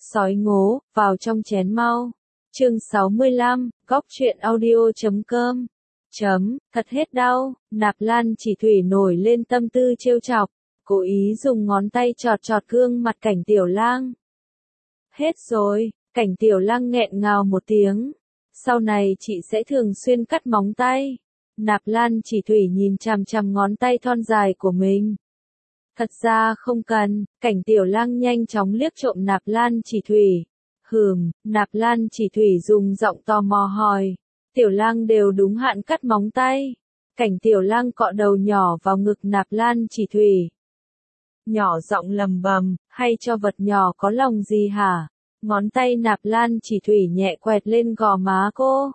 Sói ngố, vào trong chén mau. Chương 65, góc truyện audio.com. Thật hết đau, Nạp Lan Chỉ Thủy nổi lên tâm tư trêu chọc, cố ý dùng ngón tay chọt chọt gương mặt Cảnh Tiểu Lang. Hết rồi, Cảnh Tiểu Lang nghẹn ngào một tiếng. Sau này chị sẽ thường xuyên cắt móng tay. Nạp Lan Chỉ Thủy nhìn chằm chằm ngón tay thon dài của mình. Thật ra không cần, Cảnh Tiểu Lang nhanh chóng liếc trộm Nạp Lan Chỉ Thủy. Nạp Lan Chỉ Thủy dùng giọng tò mò hỏi. Tiểu Lang đều đúng hạn cắt móng tay. Cảnh Tiểu Lang cọ đầu nhỏ vào ngực Nạp Lan Chỉ Thủy. Nhỏ giọng lầm bầm, hay cho vật nhỏ có lòng gì hả? Ngón tay Nạp Lan Chỉ Thủy nhẹ quẹt lên gò má cô.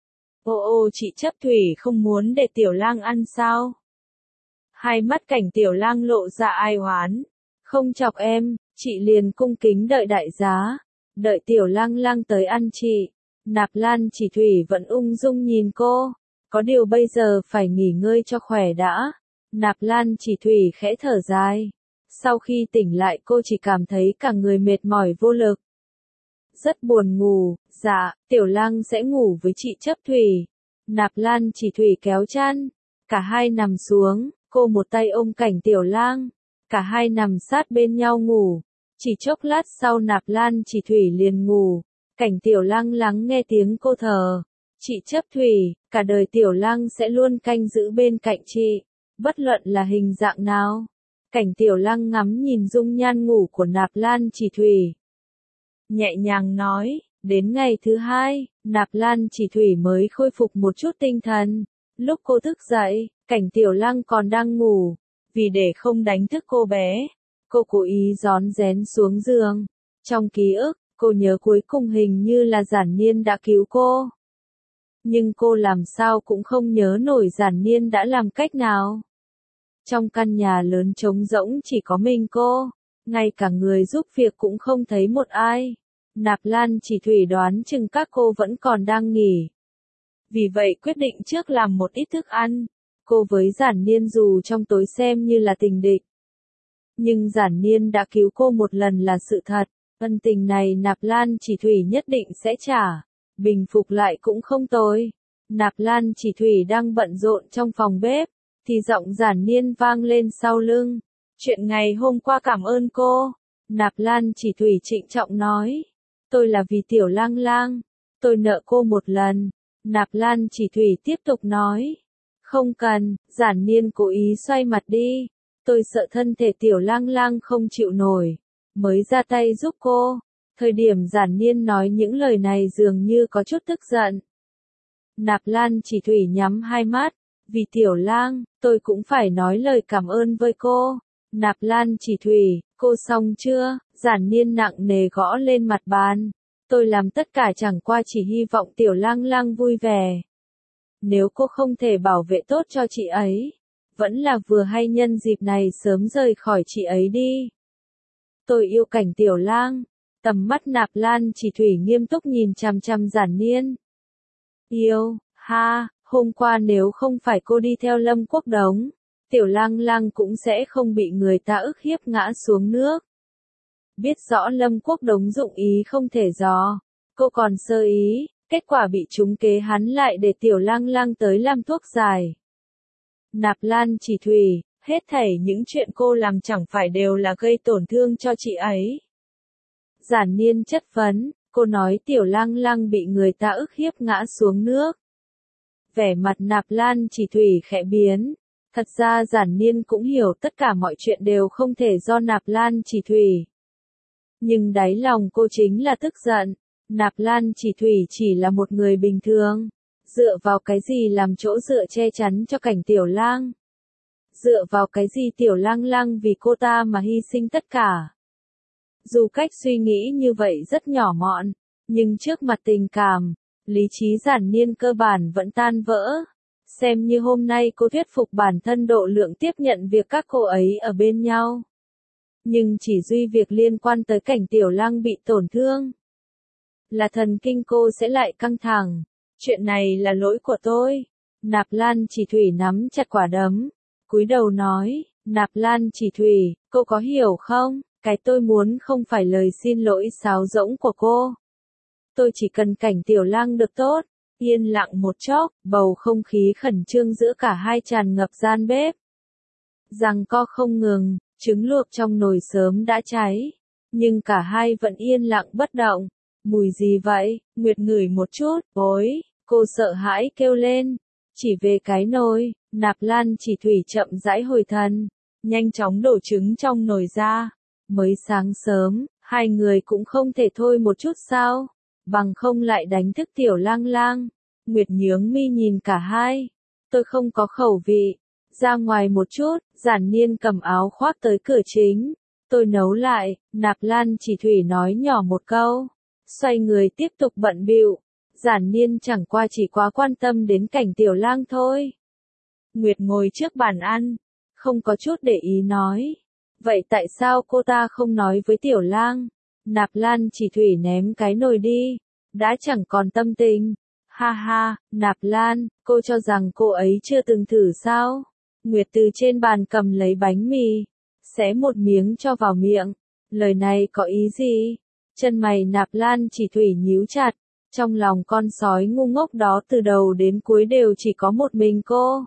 Ô chị chấp thủy không muốn để Tiểu Lang ăn sao? Hai mắt Cảnh Tiểu Lang lộ ra ai oán. Không chọc em, chị liền cung kính đợi đại giá. Đợi Tiểu Lang Lang tới ăn chị. Nạp Lan Chỉ Thủy vẫn ung dung nhìn cô. Có điều bây giờ phải nghỉ ngơi cho khỏe đã. Nạp Lan Chỉ Thủy khẽ thở dài. Sau khi tỉnh lại cô chỉ cảm thấy cả người mệt mỏi vô lực. Rất buồn ngủ, dạ, Tiểu Lang sẽ ngủ với chị chấp thủy. Nạp Lan Chỉ Thủy kéo chăn. Cả hai nằm xuống, cô một tay ôm Cảnh Tiểu Lang. Cả hai nằm sát bên nhau ngủ. Chỉ chốc lát sau Nạp Lan Chỉ Thủy liền ngủ. Cảnh Tiểu Lang lắng nghe tiếng cô thở. Chị chấp thủy, cả đời Tiểu Lang sẽ luôn canh giữ bên cạnh chị. Bất luận là hình dạng nào. Cảnh Tiểu Lang ngắm nhìn dung nhan ngủ của Nạp Lan Chỉ Thủy. Nhẹ nhàng nói, đến ngày thứ hai, Nạp Lan Chỉ Thủy mới khôi phục một chút tinh thần. Lúc cô thức dậy, Cảnh Tiểu Lang còn đang ngủ. Vì để không đánh thức cô bé, cô cố ý rón rén xuống giường. Trong ký ức, cô nhớ cuối cùng hình như là Giản Niên đã cứu cô. Nhưng cô làm sao cũng không nhớ nổi Giản Niên đã làm cách nào. Trong căn nhà lớn trống rỗng chỉ có mình cô, ngay cả người giúp việc cũng không thấy một ai. Nạp Lan Chỉ Thủy đoán chừng các cô vẫn còn đang nghỉ. Vì vậy quyết định trước làm một ít thức ăn. Cô với Giản Niên dù trong tối xem như là tình địch. Nhưng Giản Niên đã cứu cô một lần là sự thật. Ân tình này Nạp Lan Chỉ Thủy nhất định sẽ trả. Bình phục lại cũng không tồi. Nạp Lan Chỉ Thủy đang bận rộn trong phòng bếp. Thì giọng Giản Niên vang lên sau lưng. Chuyện ngày hôm qua cảm ơn cô. Nạp Lan Chỉ Thủy trịnh trọng nói. Tôi là vì Tiểu Lang Lang. Tôi nợ cô một lần. Nạp Lan Chỉ Thủy tiếp tục nói. Không cần, Giản Niên cố ý xoay mặt đi. Tôi sợ thân thể Tiểu Lang Lang không chịu nổi. Mới ra tay giúp cô. Thời điểm Giản Niên nói những lời này dường như có chút tức giận. Nạp Lan Chỉ Thủy nhắm hai mắt. Vì Tiểu Lang, tôi cũng phải nói lời cảm ơn với cô. Nạp Lan Chỉ Thủy, cô xong chưa? Giản Niên nặng nề gõ lên mặt bàn. Tôi làm tất cả chẳng qua chỉ hy vọng Tiểu Lang Lang vui vẻ. Nếu cô không thể bảo vệ tốt cho chị ấy, vẫn là vừa hay nhân dịp này sớm rời khỏi chị ấy đi. Tôi yêu Cảnh Tiểu Lang. Tầm mắt Nạp Lan Chỉ Thủy nghiêm túc nhìn chằm chằm Giản Niên. Yêu, ha, hôm qua nếu không phải cô đi theo Lâm Quốc Đống, Tiểu Lang Lang cũng sẽ không bị người ta ức hiếp ngã xuống nước. Biết rõ Lâm Quốc Đống dụng ý không thể dò, cô còn sơ ý, kết quả bị trúng kế hắn lại để Tiểu Lang Lang tới làm thuốc giải. Nạp Lan Chỉ Thủy, hết thảy những chuyện cô làm chẳng phải đều là gây tổn thương cho chị ấy. Giản Niên chất vấn, cô nói Tiểu Lang Lang bị người ta ức hiếp ngã xuống nước. Vẻ mặt Nạp Lan Chỉ Thủy khẽ biến. Thật ra Giản Niên cũng hiểu tất cả mọi chuyện đều không thể do Nạp Lan Chỉ Thủy. Nhưng đáy lòng cô chính là tức giận. Nạp Lan Chỉ Thủy chỉ là một người bình thường. Dựa vào cái gì làm chỗ dựa che chắn cho Cảnh Tiểu Lang? Dựa vào cái gì Tiểu Lang Lang vì cô ta mà hy sinh tất cả? Dù cách suy nghĩ như vậy rất nhỏ mọn, nhưng trước mặt tình cảm, lý trí Giản Niên cơ bản vẫn tan vỡ. Xem như hôm nay cô thuyết phục bản thân độ lượng tiếp nhận việc các cô ấy ở bên nhau. Nhưng chỉ duy việc liên quan tới Cảnh Tiểu Lang bị tổn thương, là thần kinh cô sẽ lại căng thẳng. Chuyện này là lỗi của tôi. Nạp Lan Chỉ Thủy nắm chặt quả đấm, cúi đầu nói. Nạp Lan Chỉ Thủy, cô có hiểu không? Cái tôi muốn không phải lời xin lỗi sáo rỗng của cô. Tôi chỉ cần Cảnh Tiểu Lang được tốt. Yên lặng một chốc, bầu không khí khẩn trương giữa cả hai tràn ngập gian bếp. Giằng co không ngừng, trứng luộc trong nồi sớm đã cháy. Nhưng cả hai vẫn yên lặng bất động. Mùi gì vậy? Nguyệt ngửi một chút, ối, cô sợ hãi kêu lên. Chỉ về cái nồi, Nạp Lan Chỉ Thủy chậm rãi hồi thần. Nhanh chóng đổ trứng trong nồi ra. Mới sáng sớm, hai người cũng không thể thôi một chút sao? Bằng không lại đánh thức Tiểu Lang Lang. Nguyệt nhướng mi nhìn cả hai. Tôi không có khẩu vị. Ra ngoài một chút, Giản Niên cầm áo khoác tới cửa chính. Tôi nấu lại, Nạp Lan Chỉ Thủy nói nhỏ một câu. Xoay người tiếp tục bận bịu. Giản Niên chẳng qua chỉ quá quan tâm đến Cảnh Tiểu Lang thôi. Nguyệt ngồi trước bàn ăn, không có chút để ý nói. Vậy tại sao cô ta không nói với Tiểu Lang? Nạp Lan Chỉ Thủy ném cái nồi đi. Đã chẳng còn tâm tình. Ha ha, Nạp Lan, cô cho rằng cô ấy chưa từng thử sao? Nguyệt từ trên bàn cầm lấy bánh mì. Xé một miếng cho vào miệng. Lời này có ý gì? Chân mày Nạp Lan Chỉ Thủy nhíu chặt. Trong lòng con sói ngu ngốc đó từ đầu đến cuối đều chỉ có một mình cô.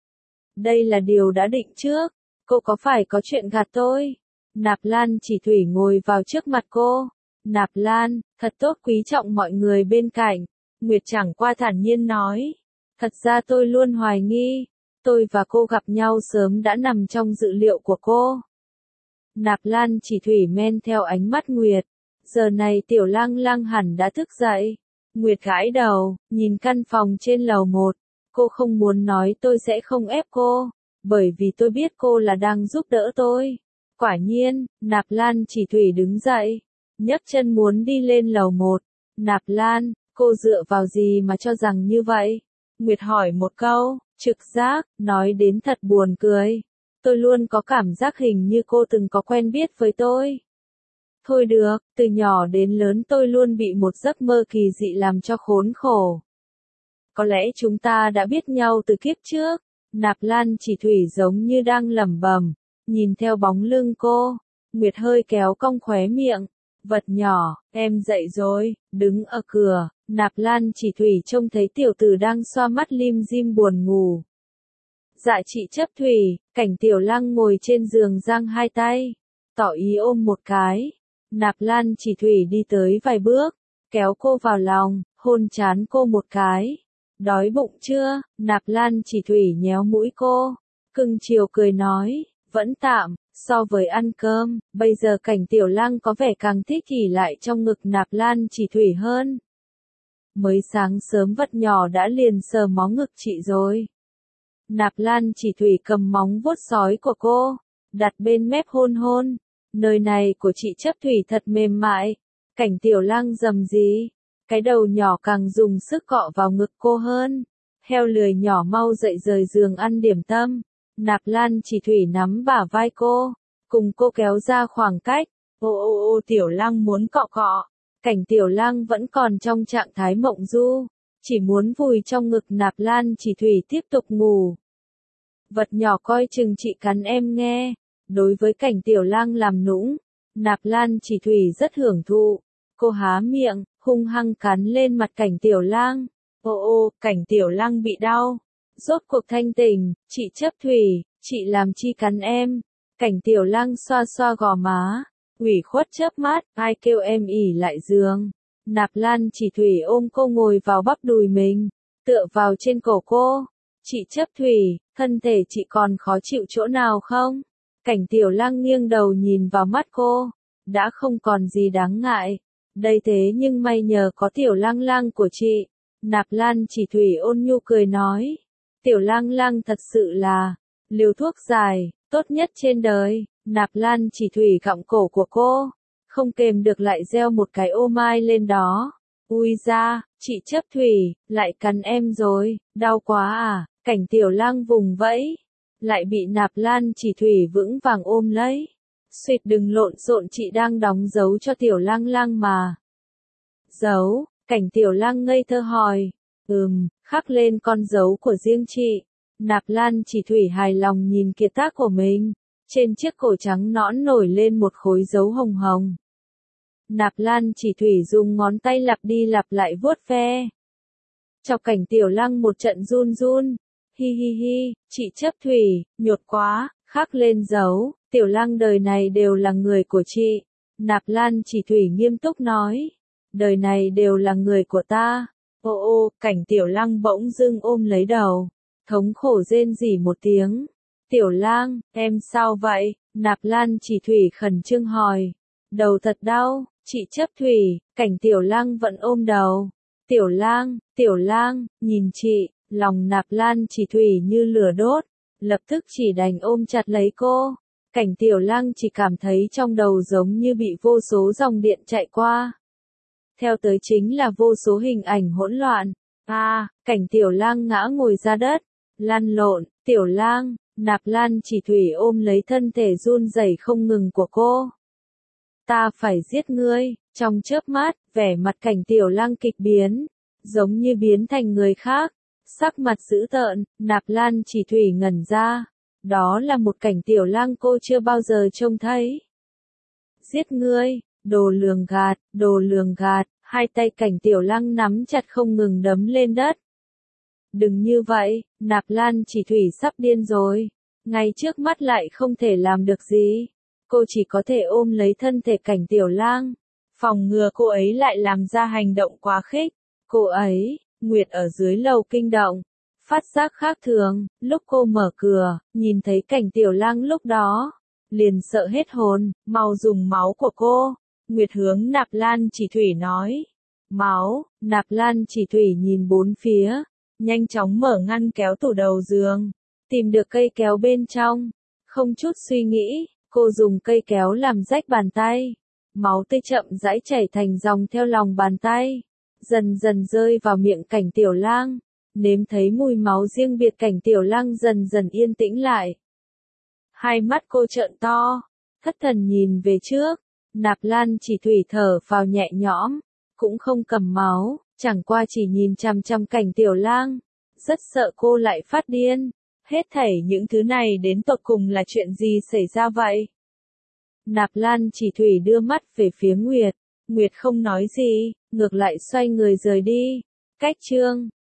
Đây là điều đã định trước. Cô có phải có chuyện gạt tôi? Nạp Lan Chỉ Thủy ngồi vào trước mặt cô. Nạp Lan, thật tốt quý trọng mọi người bên cạnh. Nguyệt chẳng qua thản nhiên nói. Thật ra tôi luôn hoài nghi. Tôi và cô gặp nhau sớm đã nằm trong dự liệu của cô. Nạp Lan Chỉ Thủy men theo ánh mắt Nguyệt. Giờ này Tiểu Lang Lang hẳn đã thức dậy. Nguyệt gãi đầu, nhìn căn phòng trên lầu 1. Cô không muốn nói tôi sẽ không ép cô. Bởi vì tôi biết cô là đang giúp đỡ tôi. Quả nhiên, Nạp Lan Chỉ Thủy đứng dậy. Nhấc chân muốn đi lên lầu 1. Nạp Lan, cô dựa vào gì mà cho rằng như vậy? Nguyệt hỏi một câu, trực giác, nói đến thật buồn cười. Tôi luôn có cảm giác hình như cô từng có quen biết với tôi. Thôi được, từ nhỏ đến lớn tôi luôn bị một giấc mơ kỳ dị làm cho khốn khổ. Có lẽ chúng ta đã biết nhau từ kiếp trước. Nạp Lan Chỉ Thủy giống như đang lẩm bẩm, nhìn theo bóng lưng cô. Nguyệt hơi kéo cong khóe miệng. Vật nhỏ, em dậy rồi, đứng ở cửa. Nạp Lan Chỉ Thủy trông thấy tiểu tử đang xoa mắt lim dim buồn ngủ. Dạ chị Chấp Thủy, Cảnh Tiểu Lang ngồi trên giường giang hai tay, tỏ ý ôm một cái. Nạp Lan Chỉ Thủy đi tới vài bước, kéo cô vào lòng, hôn trán cô một cái. Đói bụng chưa? Nạp Lan Chỉ Thủy nhéo mũi cô, cưng chiều cười nói, vẫn tạm, so với ăn cơm, bây giờ Cảnh Tiểu Lang có vẻ càng thích ỉ lại trong ngực Nạp Lan Chỉ Thủy hơn. Mới sáng sớm vật nhỏ đã liền sờ mó ngực chị rồi. Nạp Lan Chỉ Thủy cầm móng vuốt sói của cô, đặt bên mép hôn hôn. Nơi này của chị Chấp Thủy thật mềm mại. Cảnh Tiểu Lang rầm rì. Cái đầu nhỏ càng dùng sức cọ vào ngực cô hơn. Heo lười nhỏ mau dậy rời giường ăn điểm tâm. Nạp Lan Chỉ Thủy nắm bả vai cô, cùng cô kéo ra khoảng cách. Ô Tiểu Lang muốn cọ cọ. Cảnh Tiểu Lang vẫn còn trong trạng thái mộng du, chỉ muốn vùi trong ngực Nạp Lan Chỉ Thủy tiếp tục ngủ. Vật nhỏ coi chừng chị cắn em nghe. Đối với Cảnh Tiểu Lang làm nũng, Nạp Lan Chỉ Thủy rất hưởng thụ. Cô há miệng, hung hăng cắn lên mặt Cảnh Tiểu Lang. Cảnh Tiểu Lang bị đau. Rốt cuộc thanh tỉnh, chị Chấp Thủy, chị làm chi cắn em? Cảnh Tiểu Lang xoa xoa gò má, ủy khuất chớp mắt, ai kêu em ỉ lại giường. Nạp Lan Chỉ Thủy ôm cô ngồi vào bắp đùi mình, tựa vào trên cổ cô. Chị Chấp Thủy, thân thể chị còn khó chịu chỗ nào không? Cảnh Tiểu Lang nghiêng đầu nhìn vào mắt cô, đã không còn gì đáng ngại. Đây thế nhưng may nhờ có Tiểu Lang Lang của chị. Nạp Lan Chỉ Thủy ôn nhu cười nói. Tiểu Lang Lang thật sự là liều thuốc dài, tốt nhất trên đời. Nạp Lan Chỉ Thủy gặm cổ của cô, không kềm được lại gieo một cái ô mai lên đó. Ui da, chị Chấp Thủy, lại cắn em rồi, đau quá à? Cảnh Tiểu Lang vùng vẫy, lại bị Nạp Lan Chỉ Thủy vững vàng ôm lấy. Suýt đừng lộn xộn, chị đang đóng dấu cho Tiểu Lang Lang mà. Dấu? Cảnh Tiểu Lang ngây thơ hỏi. Khắc lên con dấu của riêng chị. Nạp Lan Chỉ Thủy hài lòng nhìn kiệt tác của mình. trên chiếc cổ trắng nõn nổi lên một khối dấu hồng hồng. Nạp Lan Chỉ Thủy dùng ngón tay lặp đi lặp lại vuốt ve. Chọc Cảnh Tiểu Lăng một trận run run. Hi hi hi, chị Chấp Thủy, nhột quá, khắc lên dấu, Tiểu Lăng đời này đều là người của chị. Nạp Lan Chỉ Thủy nghiêm túc nói. Đời này đều là người của ta. Ô ô, Cảnh Tiểu Lăng bỗng dưng ôm lấy đầu. Thống khổ rên rỉ một tiếng. Tiểu Lang, em sao vậy? Nạp Lan Chỉ Thủy khẩn trương hỏi. Đầu thật đau, chị Chấp Thủy. Cảnh Tiểu Lăng vẫn ôm đầu. Tiểu Lang, nhìn chị. Lòng Nạp Lan Chỉ Thủy như lửa đốt. Lập tức chỉ đành ôm chặt lấy cô. Cảnh Tiểu Lăng chỉ cảm thấy trong đầu giống như bị vô số dòng điện chạy qua. Theo tới chính là vô số hình ảnh hỗn loạn. Cảnh Tiểu Lang ngã ngồi ra đất. Lăn lộn, Tiểu Lang. Nạp Lan Chỉ Thủy ôm lấy thân thể run rẩy không ngừng của cô. Ta phải giết ngươi. Trong chớp mắt, vẻ mặt Cảnh Tiểu Lăng kịch biến. Giống như biến thành người khác. Sắc mặt dữ tợn, Nạp Lan Chỉ Thủy ngẩn ra. Đó là một Cảnh Tiểu Lăng cô chưa bao giờ trông thấy. Giết ngươi, đồ lường gạt, hai tay Cảnh Tiểu Lăng nắm chặt không ngừng đấm lên đất. Đừng như vậy, Nạp Lan Chỉ Thủy sắp điên rồi. Ngay trước mắt lại không thể làm được gì. Cô chỉ có thể ôm lấy thân thể Cảnh Tiểu Lang. Phòng ngừa cô ấy lại làm ra hành động quá khích. Cô ấy, Nguyệt ở dưới lầu kinh động. Phát giác khác thường, lúc cô mở cửa, nhìn thấy Cảnh Tiểu Lang lúc đó. Liền sợ hết hồn, mau dùng máu của cô. Nguyệt hướng Nạp Lan Chỉ Thủy nói. Máu, Nạp Lan Chỉ Thủy nhìn bốn phía. Nhanh chóng mở ngăn kéo tủ đầu giường. Tìm được cây kéo bên trong. Không chút suy nghĩ, cô dùng cây kéo làm rách bàn tay. Máu tươi chậm rãi chảy thành dòng theo lòng bàn tay. Dần dần rơi vào miệng Cảnh Tiểu Lang. Nếm thấy mùi máu riêng biệt, Cảnh Tiểu Lang dần dần yên tĩnh lại. Hai mắt cô trợn to. Thất thần nhìn về trước. Nạp Lan Chỉ Thủy thở phào nhẹ nhõm. Cũng không cầm máu. Chẳng qua chỉ nhìn chằm chằm Cảnh Tiểu Lang. Rất sợ cô lại phát điên. Hết thảy những thứ này đến tột cùng là chuyện gì xảy ra vậy? Nạp Lan Chỉ Thủy đưa mắt về phía Nguyệt. Nguyệt không nói gì, ngược lại xoay người rời đi. Cách chương